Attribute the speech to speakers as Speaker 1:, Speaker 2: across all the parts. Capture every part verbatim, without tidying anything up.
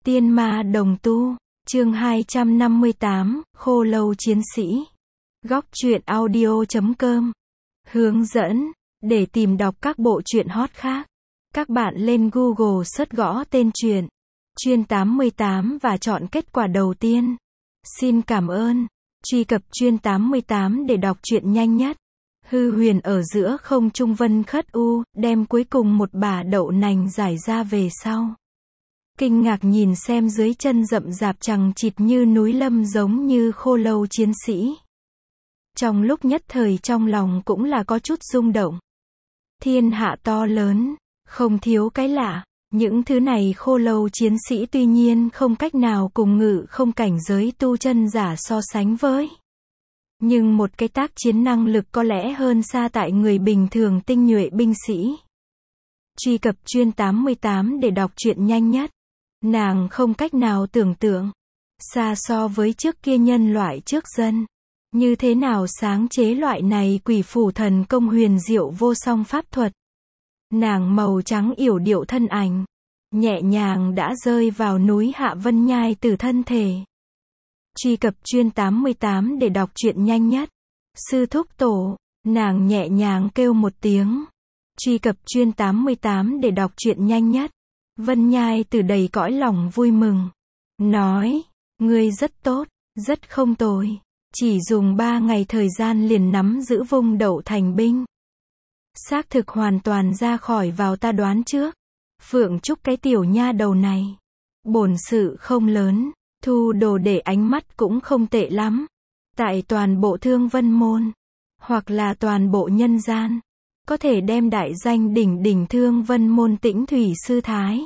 Speaker 1: Tiên ma đồng tu, chương hai trăm năm mươi tám, Khô lâu chiến sĩ. Góc truyện audio chấm com. Hướng dẫn, để tìm đọc các bộ truyện hot khác, các bạn lên Google search gõ tên truyện, Chuyên tám mươi tám và chọn kết quả đầu tiên. Xin cảm ơn. Truy cập Chuyên tám mươi tám để đọc truyện nhanh nhất. Hư huyền ở giữa không trung vân khất u, đem cuối cùng một bả đậu nành giải ra về sau. Kinh ngạc nhìn xem dưới chân rậm rạp chằng chịt như núi lâm giống như khô lâu chiến sĩ. Trong lúc nhất thời trong lòng cũng là có chút rung động. Thiên hạ to lớn, không thiếu cái lạ, những thứ này khô lâu chiến sĩ tuy nhiên không cách nào cùng ngự không cảnh giới tu chân giả so sánh với. Nhưng một cái tác chiến năng lực có lẽ hơn xa tại người bình thường tinh nhuệ binh sĩ. Truy cập Chuyên tám mươi tám để đọc truyện nhanh nhất. Nàng không cách nào tưởng tượng, xa so với trước kia nhân loại trước dân, như thế nào sáng chế loại này quỷ phủ thần công huyền diệu vô song pháp thuật. Nàng màu trắng yểu điệu thân ảnh, nhẹ nhàng đã rơi vào núi Hạ Vân Nhai từ thân thể. Truy cập Chuyên tám mươi tám để đọc truyện nhanh nhất. Sư thúc tổ, nàng nhẹ nhàng kêu một tiếng. Truy cập Chuyên tám mươi tám để đọc truyện nhanh nhất. Vân Nhai từ đầy cõi lòng vui mừng. Nói, ngươi rất tốt, rất không tồi. Chỉ dùng ba ngày thời gian liền nắm giữ vung đậu thành binh. Xác thực hoàn toàn ra khỏi vào ta đoán trước. Phượng Trúc cái tiểu nha đầu này. Bổn sự không lớn, thu đồ để ánh mắt cũng không tệ lắm. Tại toàn bộ Thương Vân Môn, hoặc là toàn bộ nhân gian, có thể đem đại danh đỉnh đỉnh Thương Vân Môn Tĩnh Thủy Sư Thái.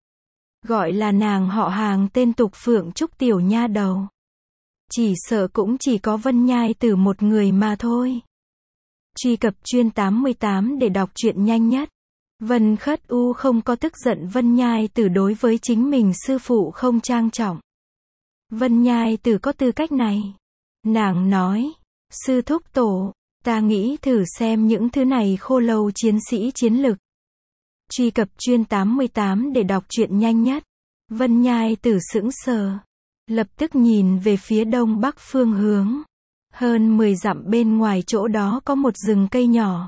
Speaker 1: Gọi là nàng họ hàng tên tục Phượng Trúc tiểu nha đầu. Chỉ sợ cũng chỉ có Vân Nhai Tử một người mà thôi. Truy cập Chuyên tám mươi tám để đọc truyện nhanh nhất. Vân Khất U không có tức giận Vân Nhai Tử đối với chính mình sư phụ không trang trọng. Vân Nhai Tử có tư cách này. Nàng nói, sư thúc tổ, ta nghĩ thử xem những thứ này khô lâu chiến sĩ chiến lực. Truy cập Chuyên tám mươi tám để đọc truyện nhanh nhất. Vân Nhai Tử sững sờ, lập tức nhìn về phía đông bắc phương hướng. Hơn mười dặm bên ngoài chỗ đó có một rừng cây nhỏ.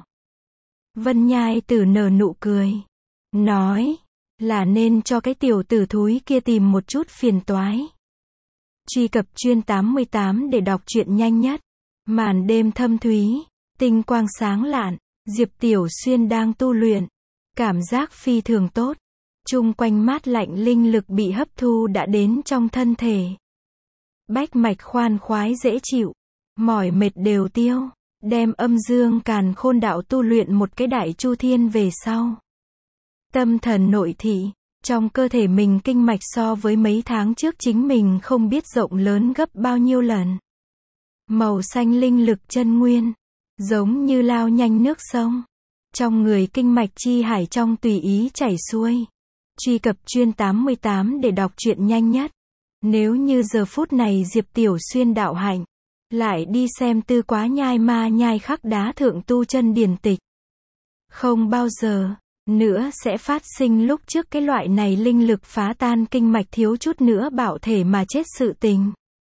Speaker 1: Vân Nhai Tử nở nụ cười, nói, là nên cho cái tiểu tử thúi kia tìm một chút phiền toái. Truy cập Chuyên tám mươi tám để đọc truyện nhanh nhất. Màn đêm thâm thúy, tinh quang sáng lạn, Diệp Tiểu Xuyên đang tu luyện. Cảm giác phi thường tốt. Chung quanh mát lạnh linh lực bị hấp thu đã đến trong thân thể. Bách mạch khoan khoái dễ chịu. Mỏi mệt đều tiêu. Đem âm dương càn khôn đạo tu luyện một cái đại chu thiên về sau. Tâm thần nội thị. Trong cơ thể mình kinh mạch so với mấy tháng trước chính mình không biết rộng lớn gấp bao nhiêu lần. Màu xanh linh lực chân nguyên. Giống như lao nhanh nước sông. Trong người kinh mạch chi hải trong tùy ý chảy xuôi. Truy cập Chuyên tám mươi tám để đọc truyện nhanh nhất. Nếu như giờ phút này Diệp Tiểu Xuyên đạo hạnh, lại đi xem Tư Quá Nhai Ma Nhai khắc đá thượng tu chân điển tịch, không bao giờ nữa sẽ phát sinh lúc trước cái loại này linh lực phá tan kinh mạch thiếu chút nữa bạo thể mà chết sự tình.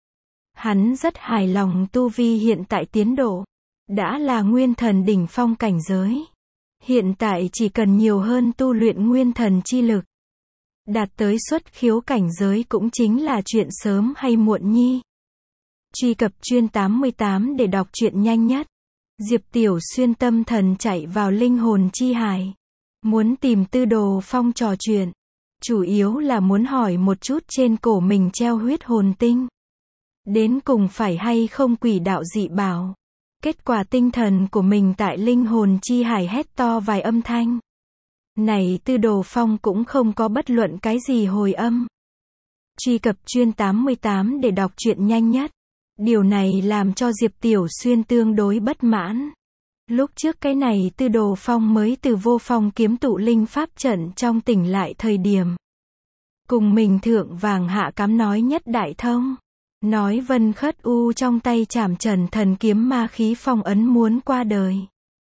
Speaker 1: Hắn rất hài lòng tu vi hiện tại tiến độ, đã là nguyên thần đỉnh phong cảnh giới. Hiện tại chỉ cần nhiều hơn tu luyện nguyên thần chi lực, đạt tới xuất khiếu cảnh giới cũng chính là chuyện sớm hay muộn nhi. Truy cập Chuyên tám mươi tám để đọc truyện nhanh nhất. Diệp Tiểu Xuyên tâm thần chạy vào linh hồn chi hải. Muốn tìm Tư Đồ Phong trò chuyện. Chủ yếu là muốn hỏi một chút trên cổ mình treo huyết hồn tinh. Đến cùng phải hay không quỷ đạo dị bảo. Kết quả tinh thần của mình tại linh hồn chi hải hét to vài âm thanh. Này Tư Đồ Phong cũng không có bất luận cái gì hồi âm. Truy cập Chuyên tám mươi tám để đọc truyện nhanh nhất. Điều này làm cho Diệp Tiểu Xuyên tương đối bất mãn. Lúc trước cái này Tư Đồ Phong mới từ vô phong kiếm tụ linh pháp trận trong tỉnh lại thời điểm. Cùng mình thượng vàng hạ cám nói nhất đại thông. Nói Vân Khất U trong tay trảm trần thần kiếm ma khí phong ấn muốn qua đời.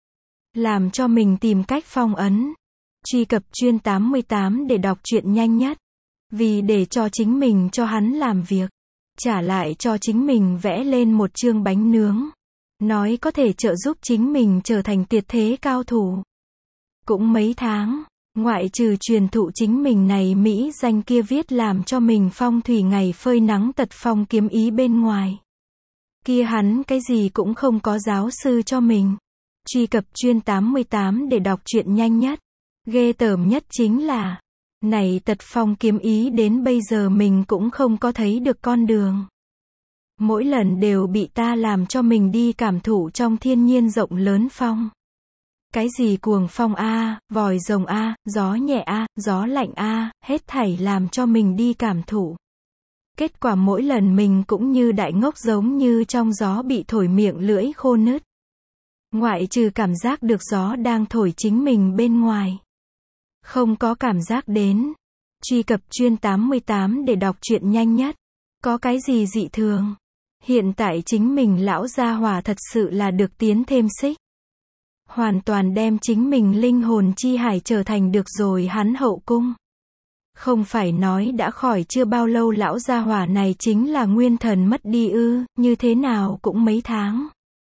Speaker 1: Làm cho mình tìm cách phong ấn. Truy cập Chuyên tám mươi tám để đọc truyện nhanh nhất. Vì để cho chính mình cho hắn làm việc. Trả lại cho chính mình vẽ lên một chương bánh nướng. Nói có thể trợ giúp chính mình trở thành tuyệt thế cao thủ. Cũng mấy tháng, ngoại trừ truyền thụ chính mình này mỹ danh kia viết làm cho mình phong thủy ngày phơi nắng tật phong kiếm ý bên ngoài. Kia hắn cái gì cũng không có giáo sư cho mình. Truy cập chuyên tám mươi tám để đọc truyện nhanh nhất. Ghê tởm nhất chính là, này tật phong kiếm ý đến bây giờ mình cũng không có thấy được con đường. Mỗi lần đều bị ta làm cho mình đi cảm thụ trong thiên nhiên rộng lớn phong. Cái gì cuồng phong a, vòi rồng a, gió nhẹ a, gió lạnh a, hết thảy làm cho mình đi cảm thụ. Kết quả mỗi lần mình cũng như đại ngốc giống như trong gió bị thổi miệng lưỡi khô nứt. Ngoại trừ cảm giác được gió đang thổi chính mình bên ngoài. Không có cảm giác đến. Truy cập chuyên tám mươi tám để đọc truyện nhanh nhất. Có cái gì dị thường? Hiện tại chính mình lão gia hỏa thật sự là được tiến thêm xích. Hoàn toàn đem chính mình linh hồn chi hải trở thành được rồi hắn hậu cung. Không phải nói đã khỏi chưa bao lâu lão gia hỏa này chính là nguyên thần mất đi ư, như thế nào cũng mấy tháng.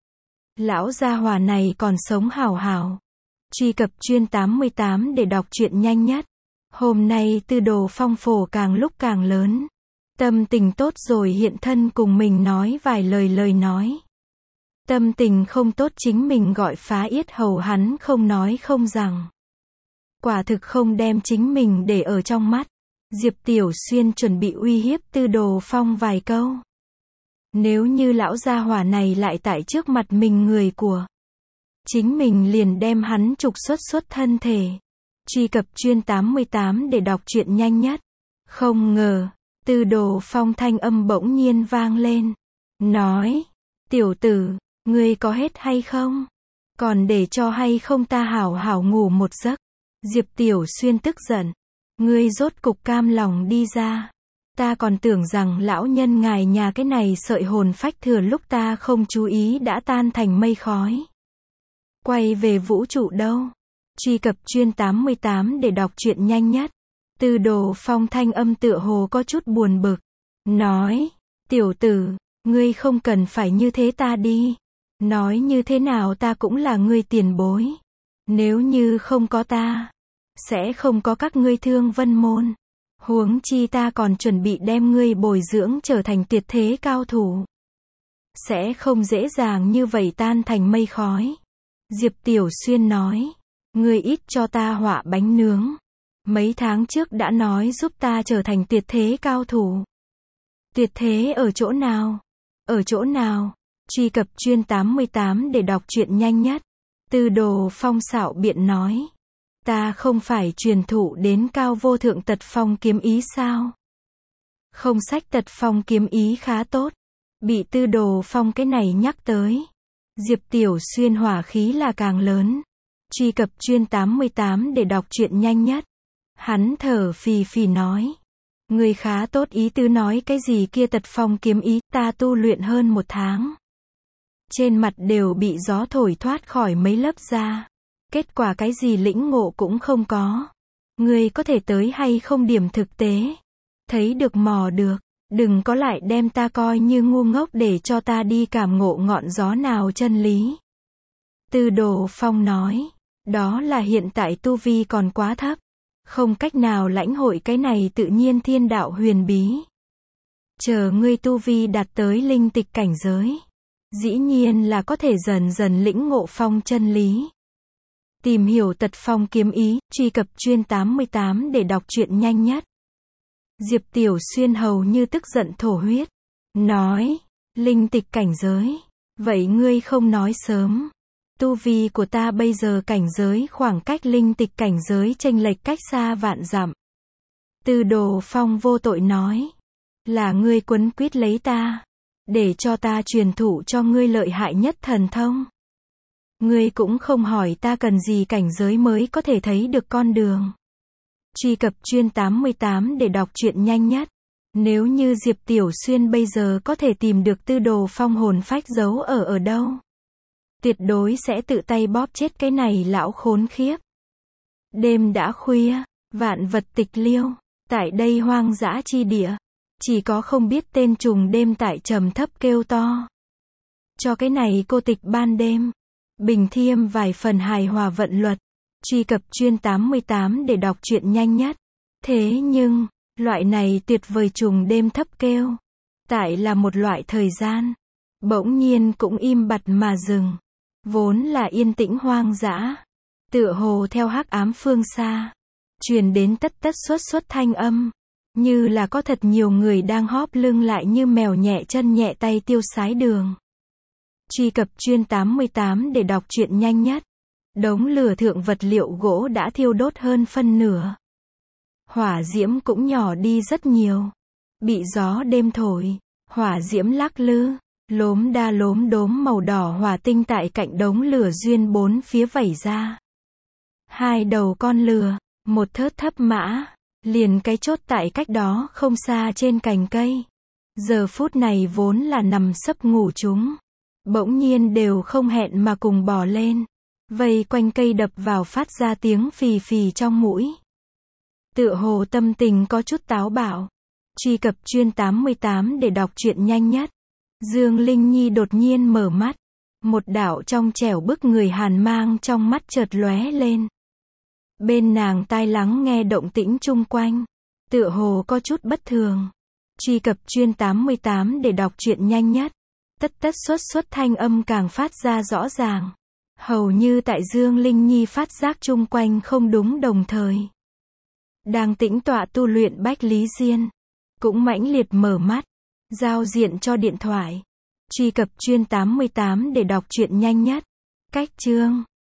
Speaker 1: Lão gia hỏa này còn sống hảo hảo. Truy cập chuyên tám mươi tám để đọc truyện nhanh nhất. Hôm nay Tư Đồ Phong phổ càng lúc càng lớn. Tâm tình tốt rồi hiện thân cùng mình nói vài lời lời nói. Tâm tình không tốt chính mình gọi phá yết hầu hắn không nói không rằng. Quả thực không đem chính mình để ở trong mắt. Diệp Tiểu Xuyên chuẩn bị uy hiếp Tư Đồ Phong vài câu. Nếu như lão gia hỏa này lại tại trước mặt mình người của. Chính mình liền đem hắn trục xuất xuất thân thể. Truy cập chuyên tám mươi tám để đọc truyện nhanh nhất. Không ngờ, Tư Đồ Phong thanh âm bỗng nhiên vang lên. Nói, tiểu tử, ngươi có hết hay không? Còn để cho hay không ta hảo hảo ngủ một giấc. Diệp Tiểu Xuyên tức giận. Ngươi rốt cục cam lòng đi ra. Ta còn tưởng rằng lão nhân ngài nhà cái này sợi hồn phách thừa lúc ta không chú ý đã tan thành mây khói. Quay về vũ trụ đâu? Truy cập chuyên tám mươi tám để đọc truyện nhanh nhất. Tư Đồ Phong thanh âm tựa hồ có chút buồn bực. Nói, tiểu tử, ngươi không cần phải như thế ta đi. Nói như thế nào ta cũng là ngươi tiền bối. Nếu như không có ta, sẽ không có các ngươi Thương Vân Môn. Huống chi ta còn chuẩn bị đem ngươi bồi dưỡng trở thành tuyệt thế cao thủ. Sẽ không dễ dàng như vậy tan thành mây khói. Diệp Tiểu Xuyên nói, ngươi ít cho ta họa bánh nướng. Mấy tháng trước đã nói giúp ta trở thành tuyệt thế cao thủ. Tuyệt thế ở chỗ nào? Ở chỗ nào? Truy cập chuyên tám mươi tám để đọc truyện nhanh nhất. Tư Đồ Phong xạo biện nói. Ta không phải truyền thụ đến cao vô thượng tật phong kiếm ý sao? Không sách tật phong kiếm ý khá tốt. Bị Tư Đồ Phong cái này nhắc tới. Diệp Tiểu Xuyên hỏa khí là càng lớn. Truy cập chuyên tám mươi tám để đọc truyện nhanh nhất. Hắn thở phì phì nói. Người khá tốt ý tứ nói cái gì kia tật phong kiếm ý, ta tu luyện hơn một tháng. Trên mặt đều bị gió thổi thoát khỏi mấy lớp da. Kết quả cái gì lĩnh ngộ cũng không có. Người có thể tới hay không điểm thực tế. Thấy được mò được. Đừng có lại đem ta coi như ngu ngốc để cho ta đi cảm ngộ ngọn gió nào chân lý. Tư Đồ Phong nói. Đó là hiện tại tu vi còn quá thấp. Không cách nào lãnh hội cái này tự nhiên thiên đạo huyền bí. Chờ ngươi tu vi đạt tới linh tịch cảnh giới. Dĩ nhiên là có thể dần dần lĩnh ngộ phong chân lý. Tìm hiểu tật phong kiếm ý, truy cập chuyên tám mươi tám để đọc truyện nhanh nhất. Diệp Tiểu Xuyên hầu như tức giận thổ huyết. Nói, linh tịch cảnh giới. Vậy ngươi không nói sớm. Tu vi của ta bây giờ cảnh giới khoảng cách linh tịch cảnh giới chênh lệch cách xa vạn dặm. Tư Đồ Phong vô tội nói. Là ngươi quấn quýt lấy ta. Để cho ta truyền thụ cho ngươi lợi hại nhất thần thông. Ngươi cũng không hỏi ta cần gì cảnh giới mới có thể thấy được con đường. Truy cập chuyên tám mươi tám để đọc truyện nhanh nhất. Nếu như Diệp Tiểu Xuyên bây giờ có thể tìm được Tư Đồ Phong hồn phách giấu ở ở đâu. Tuyệt đối sẽ tự tay bóp chết cái này lão khốn khiếp. Đêm đã khuya, vạn vật tịch liêu. Tại đây hoang dã chi địa, chỉ có không biết tên trùng đêm tại trầm thấp kêu to. Cho cái này cô tịch ban đêm, bình thêm vài phần hài hòa vận luật. Truy cập chuyên tám mươi tám để đọc truyện nhanh nhất. Thế nhưng, loại này tuyệt vời trùng đêm thấp kêu, tại là một loại thời gian, bỗng nhiên cũng im bặt mà dừng. Vốn là yên tĩnh hoang dã, tựa hồ theo hắc ám phương xa, truyền đến tất tất xuất xuất thanh âm, như là có thật nhiều người đang hóp lưng lại như mèo nhẹ chân nhẹ tay tiêu sái đường. Truy cập chuyên tám mươi tám để đọc truyện nhanh nhất. Đống lửa thượng vật liệu gỗ đã thiêu đốt hơn phân nửa. Hỏa diễm cũng nhỏ đi rất nhiều. Bị gió đêm thổi, hỏa diễm lắc lư, lốm đa lốm đốm màu đỏ hỏa tinh tại cạnh đống lửa duyên bốn phía vẩy ra. Hai đầu con lừa, một thớt thấp mã, liền cái chốt tại cách đó không xa trên cành cây. Giờ phút này vốn là nằm sấp ngủ chúng, bỗng nhiên đều không hẹn mà cùng bò lên, vây quanh cây đập vào phát ra tiếng phì phì trong mũi. Tựa hồ tâm tình có chút táo bạo. Truy cập chuyên tám mươi tám để đọc truyện nhanh nhất. Dương Linh Nhi đột nhiên mở mắt. Một đạo trong trẻo bức người hàn mang trong mắt chợt lóe lên. Bên nàng tai lắng nghe động tĩnh chung quanh, tựa hồ có chút bất thường. Truy cập chuyên tám mươi tám để đọc truyện nhanh nhất. Tất tất xuất xuất thanh âm càng phát ra rõ ràng. Hầu như tại Dương Linh Nhi phát giác chung quanh không đúng đồng thời. Đang tĩnh tọa tu luyện Bách Lý Diên cũng mãnh liệt mở mắt, giao diện cho điện thoại. Truy cập chuyên tám mươi tám để đọc truyện nhanh nhất. Cách chương